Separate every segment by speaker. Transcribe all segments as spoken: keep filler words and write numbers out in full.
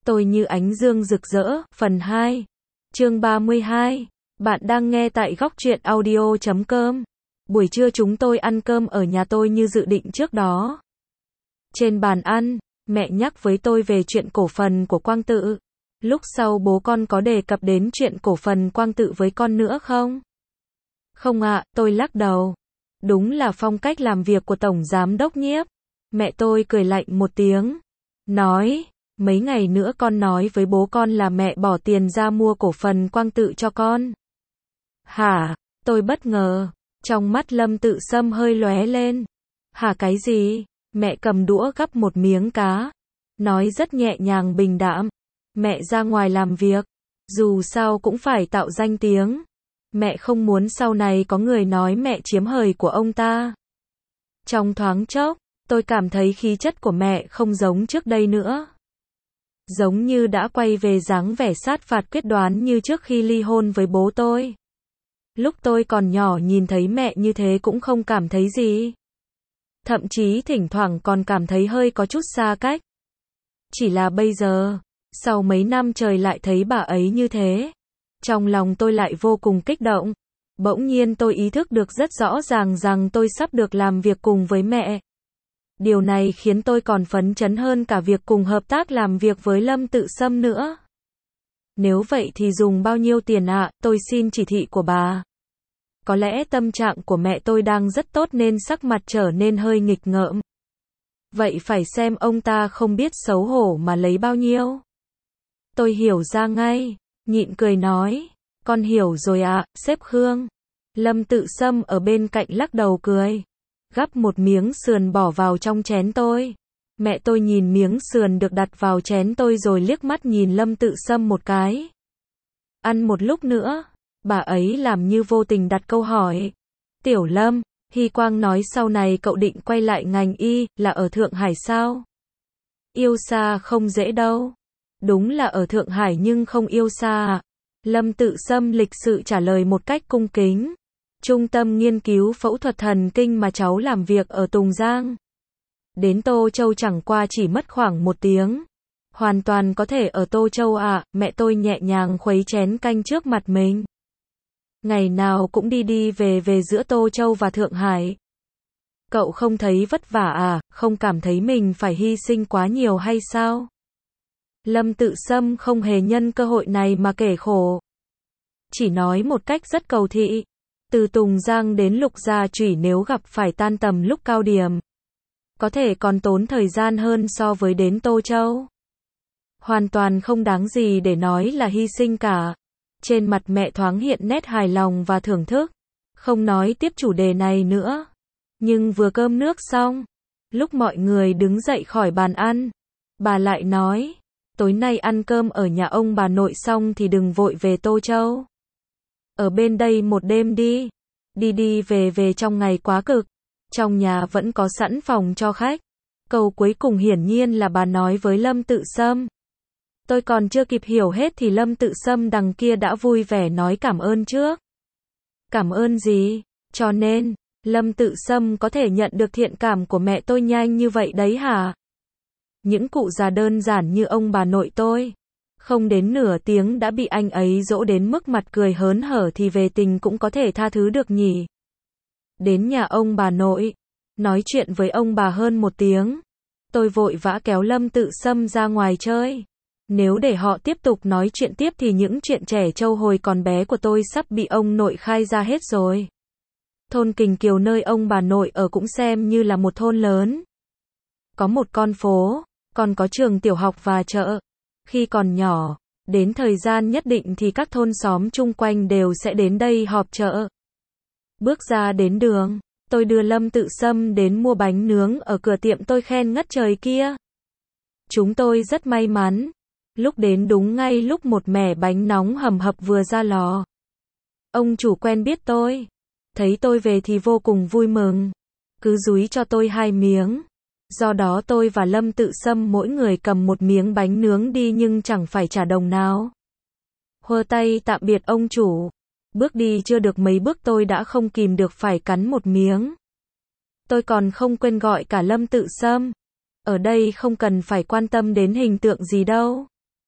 Speaker 1: Tôi như ánh dương rực rỡ, phần hai. Chương ba mươi hai. Bạn đang nghe tại góc truyện audio chấm com. Buổi trưa chúng tôi ăn cơm ở nhà tôi như dự định trước đó. Trên bàn ăn, mẹ nhắc với tôi về chuyện cổ phần của Quang Tự. Lúc sau bố con có đề cập đến chuyện cổ phần Quang Tự với con nữa không? Không ạ, tôi lắc đầu. Đúng là phong cách làm việc của Tổng Giám Đốc Nhiếp. Mẹ tôi cười lạnh một tiếng. Nói, mấy ngày nữa con nói với bố con là mẹ bỏ tiền ra mua cổ phần Quang Tự cho con. Hả? Tôi bất ngờ. Trong mắt Lâm Tự Sâm hơi lóe lên. Hả cái gì? Mẹ cầm đũa gắp một miếng cá. Nói rất nhẹ nhàng bình đạm. Mẹ ra ngoài làm việc. Dù sao cũng phải tạo danh tiếng. Mẹ không muốn sau này có người nói mẹ chiếm hời của ông ta. Trong thoáng chốc, tôi cảm thấy khí chất của mẹ không giống trước đây nữa. Giống như đã quay về dáng vẻ sát phạt quyết đoán như trước khi ly hôn với bố tôi. Lúc tôi còn nhỏ nhìn thấy mẹ như thế cũng không cảm thấy gì. Thậm chí thỉnh thoảng còn cảm thấy hơi có chút xa cách. Chỉ là bây giờ, sau mấy năm trời lại thấy bà ấy như thế. Trong lòng tôi lại vô cùng kích động. Bỗng nhiên tôi ý thức được rất rõ ràng rằng tôi sắp được làm việc cùng với mẹ. Điều này khiến tôi còn phấn chấn hơn cả việc cùng hợp tác làm việc với Lâm Tự Sâm nữa. Nếu vậy thì dùng bao nhiêu tiền ạ, à? Tôi xin chỉ thị của bà. Có lẽ tâm trạng của mẹ tôi đang rất tốt nên sắc mặt trở nên hơi nghịch ngợm. Vậy phải xem ông ta không biết xấu hổ mà lấy bao nhiêu. Tôi hiểu ra ngay, nhịn cười nói, con hiểu rồi ạ, à, sếp Khương. Lâm Tự Sâm ở bên cạnh lắc đầu cười. Gắp một miếng sườn bỏ vào trong chén tôi. Mẹ tôi nhìn miếng sườn được đặt vào chén tôi rồi liếc mắt nhìn Lâm Tự Sâm một cái. Ăn một lúc nữa, bà ấy làm như vô tình đặt câu hỏi. Tiểu Lâm, Hy Quang nói sau này cậu định quay lại ngành y, là ở Thượng Hải sao? Yêu xa không dễ đâu. Đúng là ở Thượng Hải nhưng không yêu xa à? Lâm Tự Sâm lịch sự trả lời một cách cung kính. Trung tâm nghiên cứu phẫu thuật thần kinh mà cháu làm việc ở Tùng Giang. Đến Tô Châu chẳng qua chỉ mất khoảng một tiếng. Hoàn toàn có thể ở Tô Châu à, mẹ tôi nhẹ nhàng khuấy chén canh trước mặt mình. Ngày nào cũng đi đi về về giữa Tô Châu và Thượng Hải. Cậu không thấy vất vả à, không cảm thấy mình phải hy sinh quá nhiều hay sao? Lâm Tự Sâm không hề nhân cơ hội này mà kể khổ. Chỉ nói một cách rất cầu thị. Từ Tùng Giang đến Lục Gia Chủy nếu gặp phải tan tầm lúc cao điểm, có thể còn tốn thời gian hơn so với đến Tô Châu. Hoàn toàn không đáng gì để nói là hy sinh cả. Trên mặt mẹ thoáng hiện nét hài lòng và thưởng thức. Không nói tiếp chủ đề này nữa. Nhưng vừa cơm nước xong, lúc mọi người đứng dậy khỏi bàn ăn, bà lại nói, tối nay ăn cơm ở nhà ông bà nội xong thì đừng vội về Tô Châu. Ở bên đây một đêm đi. Đi đi về về trong ngày quá cực. Trong nhà vẫn có sẵn phòng cho khách. Câu cuối cùng hiển nhiên là bà nói với Lâm Tự Sâm. Tôi còn chưa kịp hiểu hết thì Lâm Tự Sâm đằng kia đã vui vẻ nói cảm ơn trước. Cảm ơn gì? Cho nên, Lâm Tự Sâm có thể nhận được thiện cảm của mẹ tôi nhanh như vậy đấy hả? Những cụ già đơn giản như ông bà nội tôi. Không đến nửa tiếng đã bị anh ấy dỗ đến mức mặt cười hớn hở thì về tình cũng có thể tha thứ được nhỉ. Đến nhà ông bà nội, nói chuyện với ông bà hơn một tiếng. Tôi vội vã kéo Lâm Tự Sâm ra ngoài chơi. Nếu để họ tiếp tục nói chuyện tiếp thì những chuyện trẻ trâu hồi còn bé của tôi sắp bị ông nội khai ra hết rồi. Thôn Kình Kiều nơi ông bà nội ở cũng xem như là một thôn lớn. Có một con phố, còn có trường tiểu học và chợ. Khi còn nhỏ, đến thời gian nhất định thì các thôn xóm chung quanh đều sẽ đến đây họp chợ. Bước ra đến đường, tôi đưa Lâm Tự Sâm đến mua bánh nướng ở cửa tiệm tôi khen ngất trời kia. Chúng tôi rất may mắn. Lúc đến đúng ngay lúc một mẻ bánh nóng hầm hập vừa ra lò. Ông chủ quen biết tôi. Thấy tôi về thì vô cùng vui mừng. Cứ dúi cho tôi hai miếng. Do đó tôi và Lâm Tự Sâm mỗi người cầm một miếng bánh nướng đi nhưng chẳng phải trả đồng nào. Hơ tay tạm biệt ông chủ. Bước đi chưa được mấy bước tôi đã không kìm được phải cắn một miếng. Tôi còn không quên gọi cả Lâm Tự Sâm. Ở đây không cần phải quan tâm đến hình tượng gì đâu.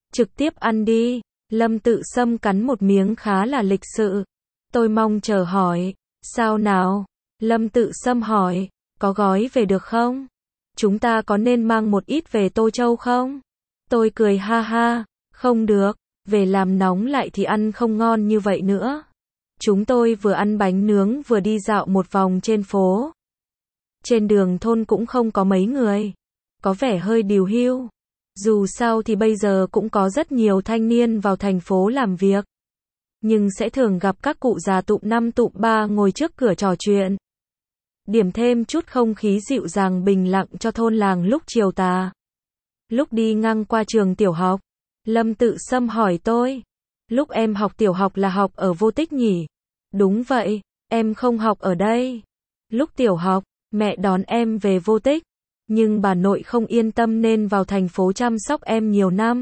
Speaker 1: Trực tiếp ăn đi. Lâm Tự Sâm cắn một miếng khá là lịch sự. Tôi mong chờ hỏi. Sao nào? Lâm Tự Sâm hỏi. Có gói về được không? Chúng ta có nên mang một ít về Tô Châu không? Tôi cười ha ha. Không được. Về làm nóng lại thì ăn không ngon như vậy nữa. Chúng tôi vừa ăn bánh nướng vừa đi dạo một vòng trên phố. Trên đường thôn cũng không có mấy người. Có vẻ hơi điều hưu. Dù sao thì bây giờ cũng có rất nhiều thanh niên vào thành phố làm việc. Nhưng sẽ thường gặp các cụ già tụm năm tụm ba ngồi trước cửa trò chuyện. Điểm thêm chút không khí dịu dàng bình lặng cho thôn làng lúc chiều tà. Lúc đi ngang qua trường tiểu học, Lâm Tự Sâm hỏi tôi. Lúc em học tiểu học là học ở Vô Tích nhỉ? Đúng vậy, em không học ở đây. Lúc tiểu học, mẹ đón em về Vô Tích. Nhưng bà nội không yên tâm nên vào thành phố chăm sóc em nhiều năm.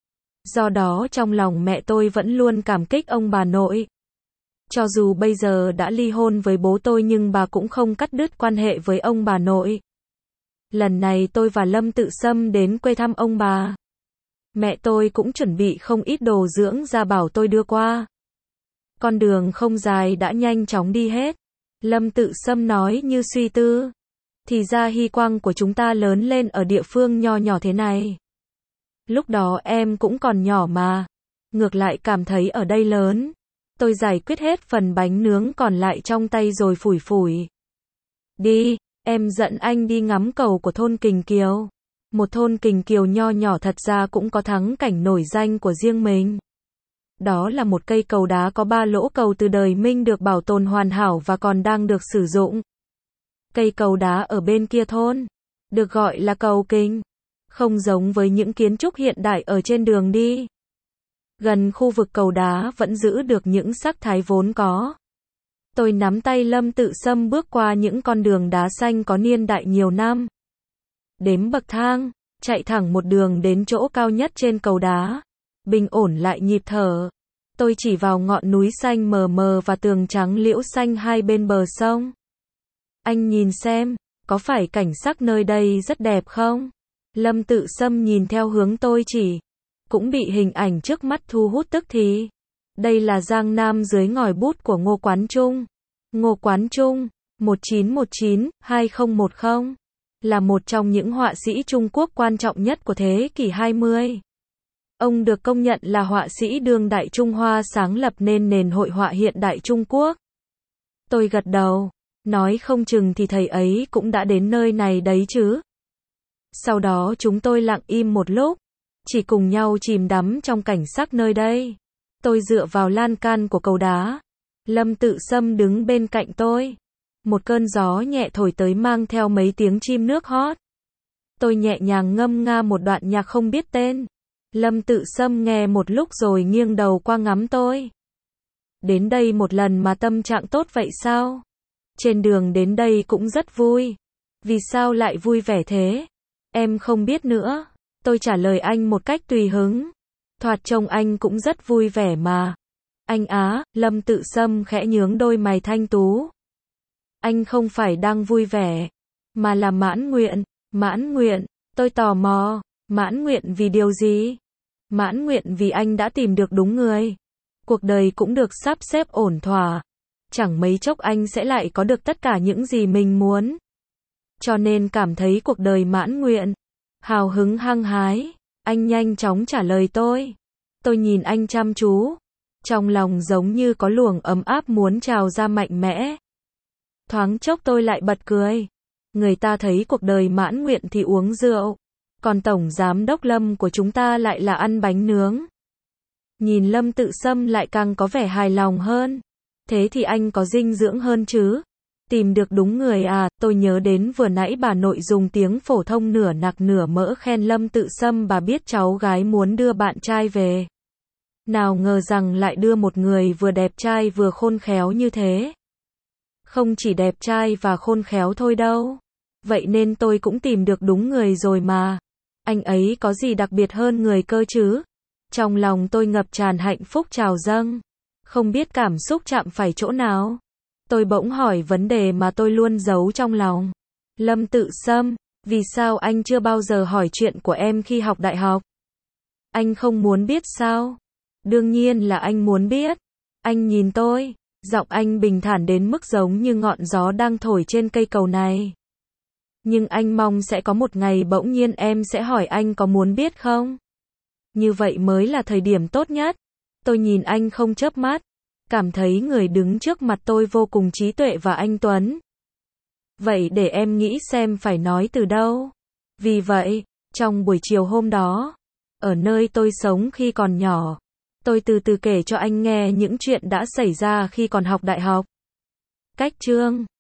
Speaker 1: Do đó trong lòng mẹ tôi vẫn luôn cảm kích ông bà nội. Cho dù bây giờ đã ly hôn với bố tôi nhưng bà cũng không cắt đứt quan hệ với ông bà nội. Lần này tôi và Lâm Tự Sâm đến quê thăm ông bà. Mẹ tôi cũng chuẩn bị không ít đồ dưỡng da bảo tôi đưa qua. Con đường không dài đã nhanh chóng đi hết. Lâm Tự Sâm nói như suy tư. Thì ra hy quang của chúng ta lớn lên ở địa phương nho nhỏ thế này. Lúc đó em cũng còn nhỏ mà. Ngược lại cảm thấy ở đây lớn. Tôi giải quyết hết phần bánh nướng còn lại trong tay rồi phủi phủi. Đi, em dẫn anh đi ngắm cầu của thôn Kình Kiều. Một thôn Kình Kiều nho nhỏ thật ra cũng có thắng cảnh nổi danh của riêng mình. Đó là một cây cầu đá có ba lỗ cầu từ đời Minh được bảo tồn hoàn hảo và còn đang được sử dụng. Cây cầu đá ở bên kia thôn, được gọi là cầu Kình. Không giống với những kiến trúc hiện đại ở trên đường đi. Gần khu vực cầu đá vẫn giữ được những sắc thái vốn có. Tôi nắm tay Lâm Tự Sâm bước qua những con đường đá xanh có niên đại nhiều năm. Đếm bậc thang, chạy thẳng một đường đến chỗ cao nhất trên cầu đá. Bình ổn lại nhịp thở. Tôi chỉ vào ngọn núi xanh mờ mờ và tường trắng liễu xanh hai bên bờ sông. Anh nhìn xem, có phải cảnh sắc nơi đây rất đẹp không? Lâm Tự Sâm nhìn theo hướng tôi chỉ. Cũng bị hình ảnh trước mắt thu hút tức thì. Đây là Giang Nam dưới ngòi bút của Ngô Quán Trung. Ngô Quán Trung, một chín một chín hai không một không, là một trong những họa sĩ Trung Quốc quan trọng nhất của thế kỷ hai mươi. Ông được công nhận là họa sĩ đương đại Trung Hoa sáng lập nên nền hội họa hiện đại Trung Quốc. Tôi gật đầu, nói không chừng thì thầy ấy cũng đã đến nơi này đấy chứ. Sau đó chúng tôi lặng im một lúc, chỉ cùng nhau chìm đắm trong cảnh sắc nơi đây. Tôi dựa vào lan can của cầu đá. Lâm Tự Sâm đứng bên cạnh tôi. Một cơn gió nhẹ thổi tới mang theo mấy tiếng chim nước hót. Tôi nhẹ nhàng ngâm nga một đoạn nhạc không biết tên. Lâm Tự Sâm nghe một lúc rồi nghiêng đầu qua ngắm tôi. Đến đây một lần mà tâm trạng tốt vậy sao? Trên đường đến đây cũng rất vui. Vì sao lại vui vẻ thế? Em không biết nữa. Tôi trả lời anh một cách tùy hứng. Thoạt trông anh cũng rất vui vẻ mà. Anh á, Lâm Tự Sâm khẽ nhướng đôi mày thanh tú. Anh không phải đang vui vẻ, mà là mãn nguyện. Mãn nguyện, tôi tò mò. Mãn nguyện vì điều gì? Mãn nguyện vì anh đã tìm được đúng người. Cuộc đời cũng được sắp xếp ổn thỏa. Chẳng mấy chốc anh sẽ lại có được tất cả những gì mình muốn. Cho nên cảm thấy cuộc đời mãn nguyện. Hào hứng hăng hái. Anh nhanh chóng trả lời tôi. Tôi nhìn anh chăm chú. Trong lòng giống như có luồng ấm áp muốn trào ra mạnh mẽ. Thoáng chốc tôi lại bật cười. Người ta thấy cuộc đời mãn nguyện thì uống rượu. Còn tổng giám đốc Lâm của chúng ta lại là ăn bánh nướng. Nhìn Lâm Tự Sâm lại càng có vẻ hài lòng hơn. Thế thì anh có dinh dưỡng hơn chứ? Tìm được đúng người à? Tôi nhớ đến vừa nãy bà nội dùng tiếng phổ thông nửa nạc nửa mỡ khen Lâm Tự Sâm, bà biết cháu gái muốn đưa bạn trai về. Nào ngờ rằng lại đưa một người vừa đẹp trai vừa khôn khéo như thế. Không chỉ đẹp trai và khôn khéo thôi đâu. Vậy nên tôi cũng tìm được đúng người rồi mà. Anh ấy có gì đặc biệt hơn người cơ chứ? Trong lòng tôi ngập tràn hạnh phúc trào dâng. Không biết cảm xúc chạm phải chỗ nào. Tôi bỗng hỏi vấn đề mà tôi luôn giấu trong lòng. Lâm Tự Sâm, vì sao anh chưa bao giờ hỏi chuyện của em khi học đại học? Anh không muốn biết sao? Đương nhiên là anh muốn biết. Anh nhìn tôi, giọng anh bình thản đến mức giống như ngọn gió đang thổi trên cây cầu này. Nhưng anh mong sẽ có một ngày bỗng nhiên em sẽ hỏi anh có muốn biết không? Như vậy mới là thời điểm tốt nhất. Tôi nhìn anh không chớp mắt, cảm thấy người đứng trước mặt tôi vô cùng trí tuệ và anh tuấn. Vậy để em nghĩ xem phải nói từ đâu. Vì vậy, trong buổi chiều hôm đó, ở nơi tôi sống khi còn nhỏ, tôi từ từ kể cho anh nghe những chuyện đã xảy ra khi còn học đại học. Cách chương